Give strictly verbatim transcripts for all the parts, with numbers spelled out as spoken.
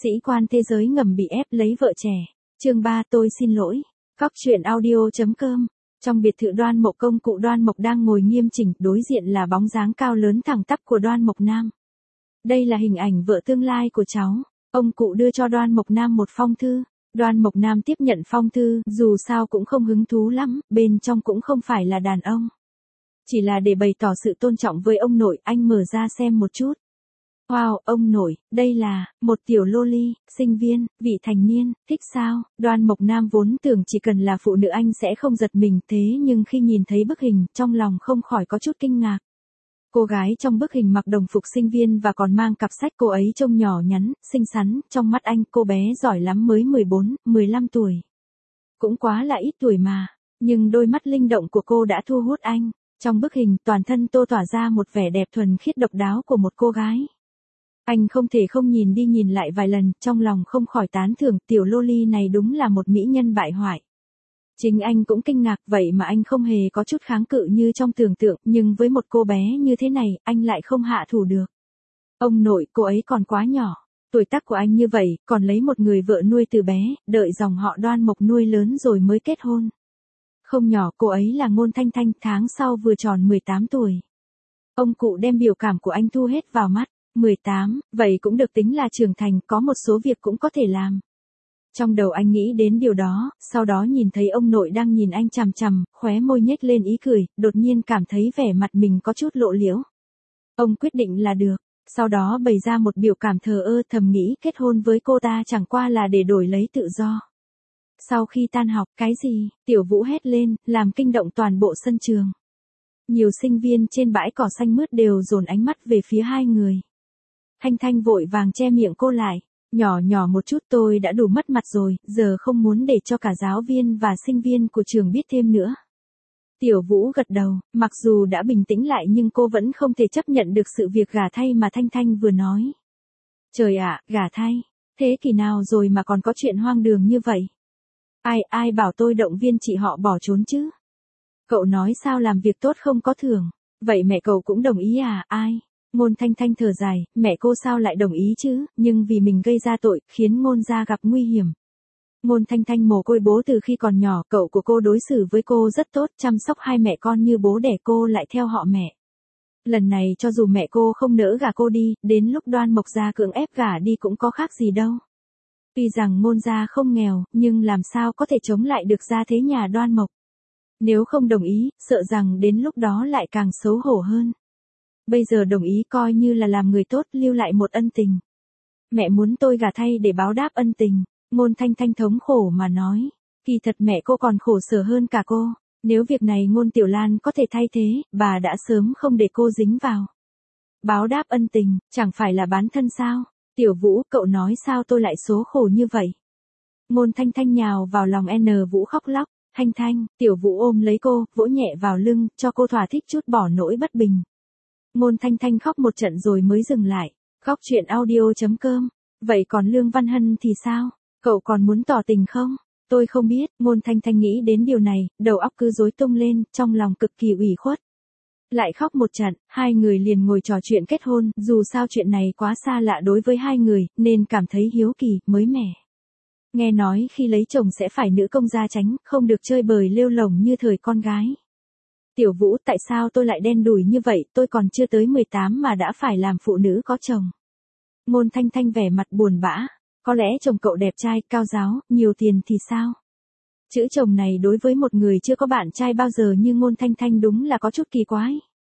Sĩ quan thế giới ngầm bị ép lấy vợ trẻ. Chương ba tôi xin lỗi. Cóc truyện audio.com. Trong biệt thự Đoan Mộc, công cụ Đoan Mộc đang ngồi nghiêm chỉnh, đối diện là bóng dáng cao lớn thẳng tắp của Đoan Mộc Nam. Đây là hình ảnh vợ tương lai của cháu. Ông cụ đưa cho Đoan Mộc Nam một phong thư. Đoan Mộc Nam tiếp nhận phong thư, dù sao cũng không hứng thú lắm, bên trong cũng không phải là đàn ông. Chỉ là để bày tỏ sự tôn trọng với ông nội, anh mở ra xem một chút. Wow, ông nội, đây là một tiểu loli, sinh viên, vị thành niên, thích sao? Đoan Mộc Nam vốn tưởng chỉ cần là phụ nữ anh sẽ không giật mình, thế nhưng khi nhìn thấy bức hình, trong lòng không khỏi có chút kinh ngạc. Cô gái trong bức hình mặc đồng phục sinh viên và còn mang cặp sách, cô ấy trông nhỏ nhắn, xinh xắn, trong mắt anh cô bé giỏi lắm, mới mười bốn, mười lăm tuổi. Cũng quá là ít tuổi mà, nhưng đôi mắt linh động của cô đã thu hút anh. Trong bức hình, toàn thân tô tỏa ra một vẻ đẹp thuần khiết độc đáo của một cô gái. Anh không thể không nhìn đi nhìn lại vài lần, trong lòng không khỏi tán thưởng, tiểu loli này đúng là một mỹ nhân bại hoại. Chính anh cũng kinh ngạc, vậy mà anh không hề có chút kháng cự như trong tưởng tượng, nhưng với một cô bé như thế này, anh lại không hạ thủ được. Ông nội, cô ấy còn quá nhỏ, tuổi tác của anh như vậy, còn lấy một người vợ nuôi từ bé, đợi dòng họ Đoan Mộc nuôi lớn rồi mới kết hôn. Không nhỏ, cô ấy là Ngôn Thanh Thanh, tháng sau vừa tròn mười tám tuổi. Ông cụ đem biểu cảm của anh thu hết vào mắt. mười tám, vậy cũng được tính là trưởng thành, có một số việc cũng có thể làm. Trong đầu anh nghĩ đến điều đó, sau đó nhìn thấy ông nội đang nhìn anh chằm chằm, khóe môi nhếch lên ý cười, đột nhiên cảm thấy vẻ mặt mình có chút lộ liễu. Ông quyết định là được, sau đó bày ra một biểu cảm thờ ơ, thầm nghĩ kết hôn với cô ta chẳng qua là để đổi lấy tự do. Sau khi tan học, cái gì? Tiểu Vũ hét lên, làm kinh động toàn bộ sân trường. Nhiều sinh viên trên bãi cỏ xanh mướt đều dồn ánh mắt về phía hai người. Thanh Thanh vội vàng che miệng cô lại, nhỏ nhỏ một chút tôi đã đủ mất mặt rồi, giờ không muốn để cho cả giáo viên và sinh viên của trường biết thêm nữa. Tiểu Vũ gật đầu, mặc dù đã bình tĩnh lại nhưng cô vẫn không thể chấp nhận được sự việc gả thay mà Thanh Thanh vừa nói. Trời ạ, gả thay, thế kỷ nào rồi mà còn có chuyện hoang đường như vậy? Ai, ai bảo tôi động viên chị họ bỏ trốn chứ? Cậu nói sao làm việc tốt không có thưởng, vậy mẹ cậu cũng đồng ý à, ai? Ngôn Thanh Thanh thở dài, mẹ cô sao lại đồng ý chứ, nhưng vì mình gây ra tội, khiến Ngôn gia gặp nguy hiểm. Ngôn Thanh Thanh mồ côi bố từ khi còn nhỏ, cậu của cô đối xử với cô rất tốt, chăm sóc hai mẹ con như bố đẻ, cô lại theo họ mẹ. Lần này cho dù mẹ cô không nỡ gả cô đi, đến lúc Đoan Mộc gia cưỡng ép gả đi cũng có khác gì đâu. Tuy rằng Ngôn gia không nghèo, nhưng làm sao có thể chống lại được gia thế nhà Đoan Mộc. Nếu không đồng ý, sợ rằng đến lúc đó lại càng xấu hổ hơn. Bây giờ đồng ý coi như là làm người tốt, lưu lại một ân tình. Mẹ muốn tôi gả thay để báo đáp ân tình. Ngôn Thanh Thanh thống khổ mà nói. Kỳ thật mẹ cô còn khổ sở hơn cả cô. Nếu việc này Ngôn Tiểu Lan có thể thay thế, bà đã sớm không để cô dính vào. Báo đáp ân tình, chẳng phải là bán thân sao? Tiểu Vũ, cậu nói sao tôi lại số khổ như vậy? Ngôn Thanh Thanh nhào vào lòng N Vũ khóc lóc. Thanh Thanh, Tiểu Vũ ôm lấy cô, vỗ nhẹ vào lưng, cho cô thỏa thích chút bỏ nỗi bất bình. Ngôn Thanh Thanh khóc một trận rồi mới dừng lại. Khóc truyện audio.com. Vậy còn Lương Văn Hân thì sao? Cậu còn muốn tỏ tình không? Tôi không biết. Ngôn Thanh Thanh nghĩ đến điều này, đầu óc cứ rối tung lên, trong lòng cực kỳ ủy khuất. Lại khóc một trận, hai người liền ngồi trò chuyện kết hôn, dù sao chuyện này quá xa lạ đối với hai người, nên cảm thấy hiếu kỳ, mới mẻ. Nghe nói khi lấy chồng sẽ phải nữ công gia chánh, không được chơi bời lêu lổng như thời con gái. Tiểu Vũ, tại sao tôi lại đen đủi như vậy, tôi còn chưa tới mười tám mà đã phải làm phụ nữ có chồng. Ngôn Thanh Thanh vẻ mặt buồn bã, có lẽ chồng cậu đẹp trai, cao giáo, nhiều tiền thì sao? Chữ chồng này đối với một người chưa có bạn trai bao giờ như Ngôn Thanh Thanh đúng là có chút kỳ quái.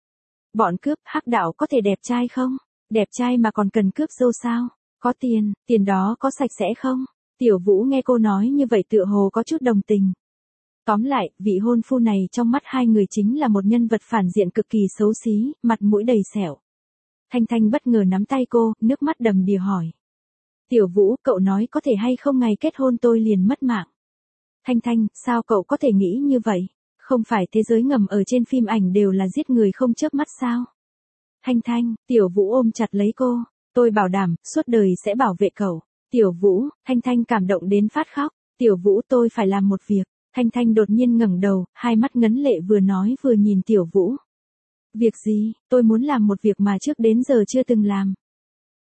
Bọn cướp, hắc đạo có thể đẹp trai không? Đẹp trai mà còn cần cướp dâu sao? Có tiền, tiền đó có sạch sẽ không? Tiểu Vũ nghe cô nói như vậy tựa hồ có chút đồng tình. Tóm lại, vị hôn phu này trong mắt hai người chính là một nhân vật phản diện cực kỳ xấu xí, mặt mũi đầy sẹo. Thanh Thanh bất ngờ nắm tay cô, nước mắt đầm đìa hỏi. Tiểu Vũ, cậu nói có thể hay không ngày kết hôn tôi liền mất mạng. Thanh Thanh, sao cậu có thể nghĩ như vậy? Không phải thế giới ngầm ở trên phim ảnh đều là giết người không chớp mắt sao? Thanh Thanh, Tiểu Vũ ôm chặt lấy cô, tôi bảo đảm, suốt đời sẽ bảo vệ cậu. Tiểu Vũ, Thanh Thanh cảm động đến phát khóc. Tiểu Vũ, tôi phải làm một việc. Thanh Thanh đột nhiên ngẩng đầu, hai mắt ngấn lệ vừa nói vừa nhìn Tiểu Vũ. Việc gì? Tôi muốn làm một việc mà trước đến giờ chưa từng làm.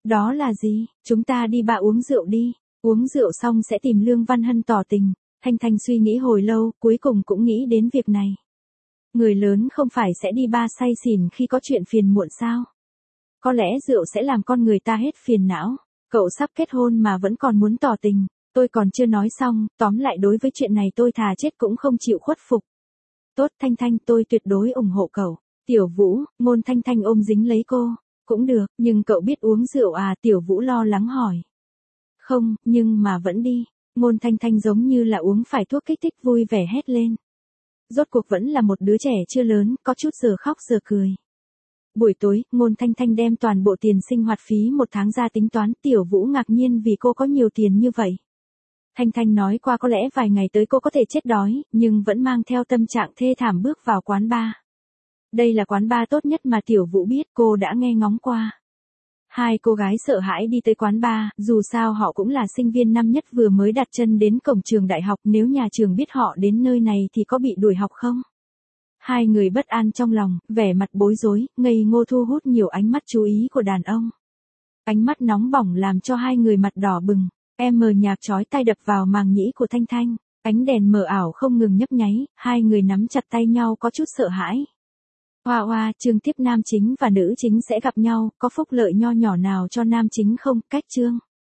Đó là gì? Chúng ta đi bà uống rượu đi. Uống rượu xong sẽ tìm Lương Văn Hân tỏ tình. Thanh Thanh suy nghĩ hồi lâu, cuối cùng cũng nghĩ đến việc này. Người lớn không phải sẽ đi ba say xỉn khi có chuyện phiền muộn sao? Có lẽ rượu sẽ làm con người ta hết phiền não. Cậu sắp kết hôn mà vẫn còn muốn tỏ tình. Tôi còn chưa nói xong, tóm lại đối với chuyện này tôi thà chết cũng không chịu khuất phục. Tốt Thanh Thanh, tôi tuyệt đối ủng hộ cậu. Tiểu Vũ, Ngôn Thanh Thanh ôm dính lấy cô. Cũng được, nhưng cậu biết uống rượu à? Tiểu Vũ lo lắng hỏi. Không, nhưng mà vẫn đi. Ngôn Thanh Thanh giống như là uống phải thuốc kích thích vui vẻ hét lên. Rốt cuộc vẫn là một đứa trẻ chưa lớn, có chút giờ khóc giờ cười. Buổi tối, Ngôn Thanh Thanh đem toàn bộ tiền sinh hoạt phí một tháng ra tính toán. Tiểu Vũ ngạc nhiên vì cô có nhiều tiền như vậy. Thanh Thanh nói qua có lẽ vài ngày tới cô có thể chết đói, nhưng vẫn mang theo tâm trạng thê thảm bước vào quán bar. Đây là quán bar tốt nhất mà Tiểu Vũ biết, cô đã nghe ngóng qua. Hai cô gái sợ hãi đi tới quán bar, dù sao họ cũng là sinh viên năm nhất vừa mới đặt chân đến cổng trường đại học, nếu nhà trường biết họ đến nơi này thì có bị đuổi học không? Hai người bất an trong lòng, vẻ mặt bối rối, ngây ngô thu hút nhiều ánh mắt chú ý của đàn ông. Ánh mắt nóng bỏng làm cho hai người mặt đỏ bừng, em mờ nhạc chói tai đập vào màng nhĩ của Thanh Thanh, ánh đèn mờ ảo không ngừng nhấp nháy, hai người nắm chặt tay nhau có chút sợ hãi. Hoa hoa, chương tiếp nam chính và nữ chính sẽ gặp nhau, có phúc lợi nho nhỏ nào cho nam chính không? Cách chương.